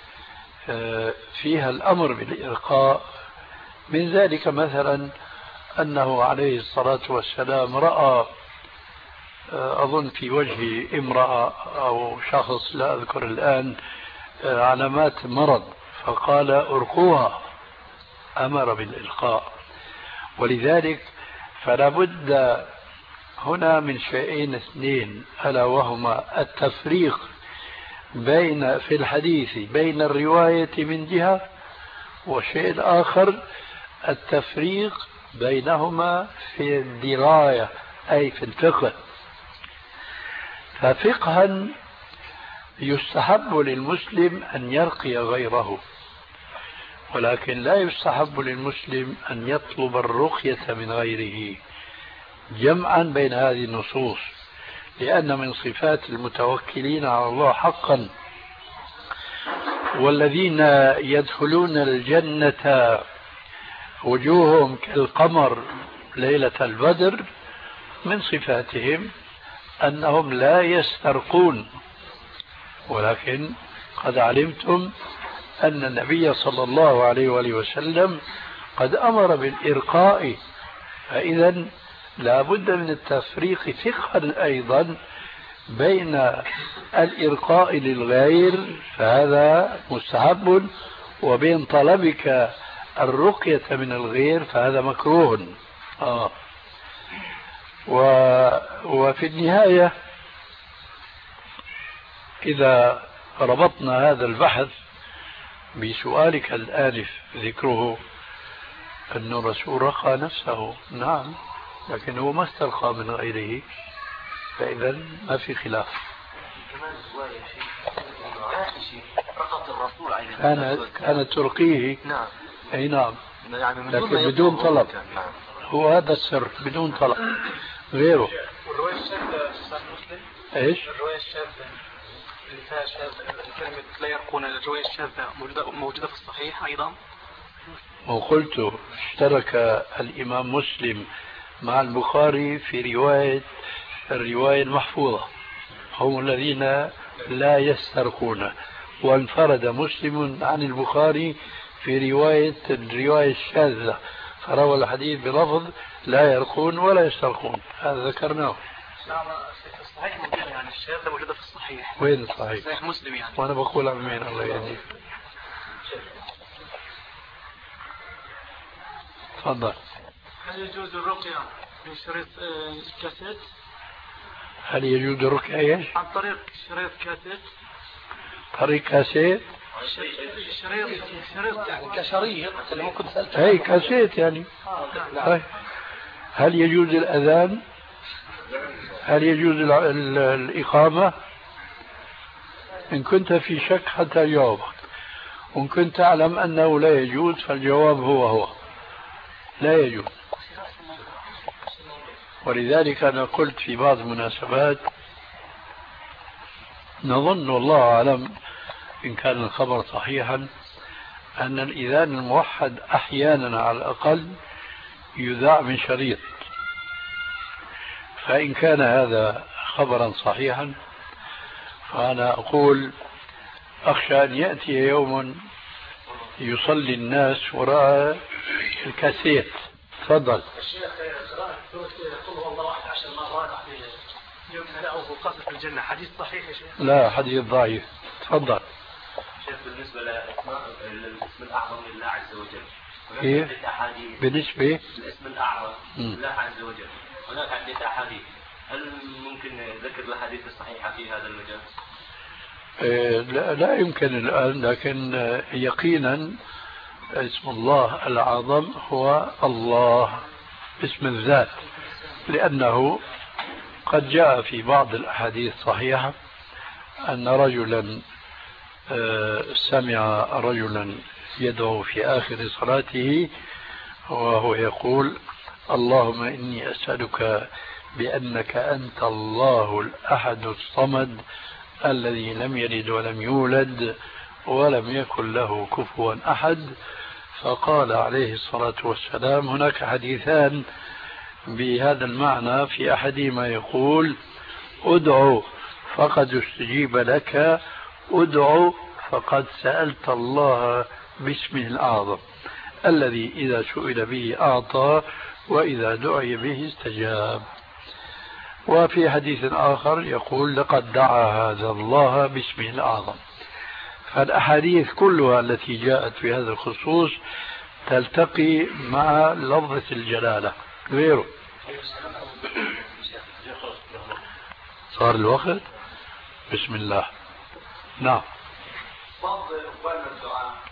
Speaker 2: فيها الأمر بالإرقاء. من ذلك مثلا أنه عليه الصلاة والسلام رأى أظن في وجه امرأة أو شخص لا أذكر الآن علامات مرض، فقال: ارقوها، أمر بالإلقاء. ولذلك فلا بد هنا من شيئين اثنين، ألا وهما التفريق بين في الحديث بين الرواية من جهة، والشيء الآخر التفريق بينهما في الدراية أي في الفقه. ففقها يستحب للمسلم أن يرقي غيره، ولكن لا يستحب للمسلم أن يطلب الرقية من غيره، جمعا بين هذه النصوص، لأن من صفات المتوكلين على الله حقا والذين يدخلون الجنة وجوههم كالقمر ليلة البدر من صفاتهم أنهم لا يسترقون. ولكن قد علمتم أن النبي صلى الله عليه وآله وسلم قد أمر بالإرقاء، فإذا لا بد من التفريق فقها أيضا بين الإرقاء للغير، فهذا مستحب، وبين طلبك الرقية من الغير فهذا مكروه. آه. و... وفي النهاية إذا ربطنا هذا البحث بسؤالك الآلف ذكره أن الرسول رقى نفسه، نعم، لكن هو ما استرقى من غيره، فإذا ما في خلاف.
Speaker 7: كمان رواية شيء عائشة رقت الرسول عليه الصلاة
Speaker 2: كانت
Speaker 7: والسلام.
Speaker 2: كانت ترقيه.
Speaker 7: نعم.
Speaker 2: أي نعم.
Speaker 7: يعني من
Speaker 2: لكن بدون طلب.
Speaker 7: نعم.
Speaker 2: هو هذا السر، بدون طلب. غيره.
Speaker 5: والرواية الشاذة أستاذ مسلم؟
Speaker 2: إيش؟
Speaker 5: الرواية الشاذة اللي فيها شاذ كلمة لا يرقون، الرواية الشاذة موجودة موجودة في الصحيح أيضا.
Speaker 2: وقلت اشترك الإمام مسلم مع البخاري في رواية الرواية المحفوظة، هم الذين لا يسترقون، وانفرد مسلم عن البخاري في رواية الرواية الشاذة، فروى الحديث بلفظ لا يرقون ولا يسترقون، هذا ذكرناه.
Speaker 5: نعم في الصحيح موجودة، يعني الشاذة موجودة في الصحيح.
Speaker 2: وين الصحيح؟
Speaker 5: صحيح مسلم يعني.
Speaker 2: وأنا بقول عن مين الله يهديك. تفضل.
Speaker 5: هل يجوز الرقية من شريط كاسيت؟
Speaker 2: هل يجوز الرقية ايش؟
Speaker 5: عن طريق شريط كاسيت.
Speaker 2: طريق كاسيت؟
Speaker 5: شريط شريط يعني كشريط اللي ممكن سألت.
Speaker 2: اي كاسيت يعني. طيب. هل يجوز الأذان؟ هل يجوز ال ال الإقامة؟ إن كنت في شك حتى يجاوبك، وإن كنت تعلم أنه لا يجوز فالجواب هو هو لا يجوز. ولذلك أنا قلت في بعض المناسبات نظن والله أعلم إن كان الخبر صحيحا أن الإذان الموحد أحيانا على الأقل يذاع من شريط، فإن كان هذا خبرا صحيحا فأنا أقول أخشى أن يأتي يوم يصلي الناس وراء الكاسيت. تفضل.
Speaker 5: الشيخ قل هو الله أحد عشر مرات يملأه قصف الجنة، حديث صحيح يا شيخ؟
Speaker 2: لا، حديث ضعيف. تفضل.
Speaker 6: شيخ بالنسبة لأسماء الاسم الأعظم لله عز وجل،
Speaker 2: إيه؟ بالنسبة
Speaker 6: الاسم الأعظم لله عز وجل هناك عدة أحاديث، هل ممكن ذكر الأحاديث الصحيحة في هذا المجال؟
Speaker 2: إيه لا, لا يمكن الآن، لكن يقينا اسم الله الأعظم هو الله، اسم الذات، لأنه قد جاء في بعض الأحاديث الصحيحة أن رجلا سمع رجلا يدعو في آخر صلاته وهو يقول اللهم إني أسألك بأنك أنت الله الأحد الصمد الذي لم يلد ولم يولد ولم يكن له كفوا أحد. فقال عليه الصلاة والسلام هناك حديثان بهذا المعنى، في أحدهما يقول ادعو فقد استجيب لك، ادعو فقد سألت الله باسمه الأعظم الذي إذا سئل به أعطى وإذا دعي به استجاب. وفي حديث آخر يقول لقد دعا هذا الله باسمه الأعظم. فالأحاديث كلها التي جاءت في هذا الخصوص تلتقي مع لفظة الجلالة غيره. صار الوقت. بسم الله. نعم.
Speaker 3: بعض إخواننا الدعاء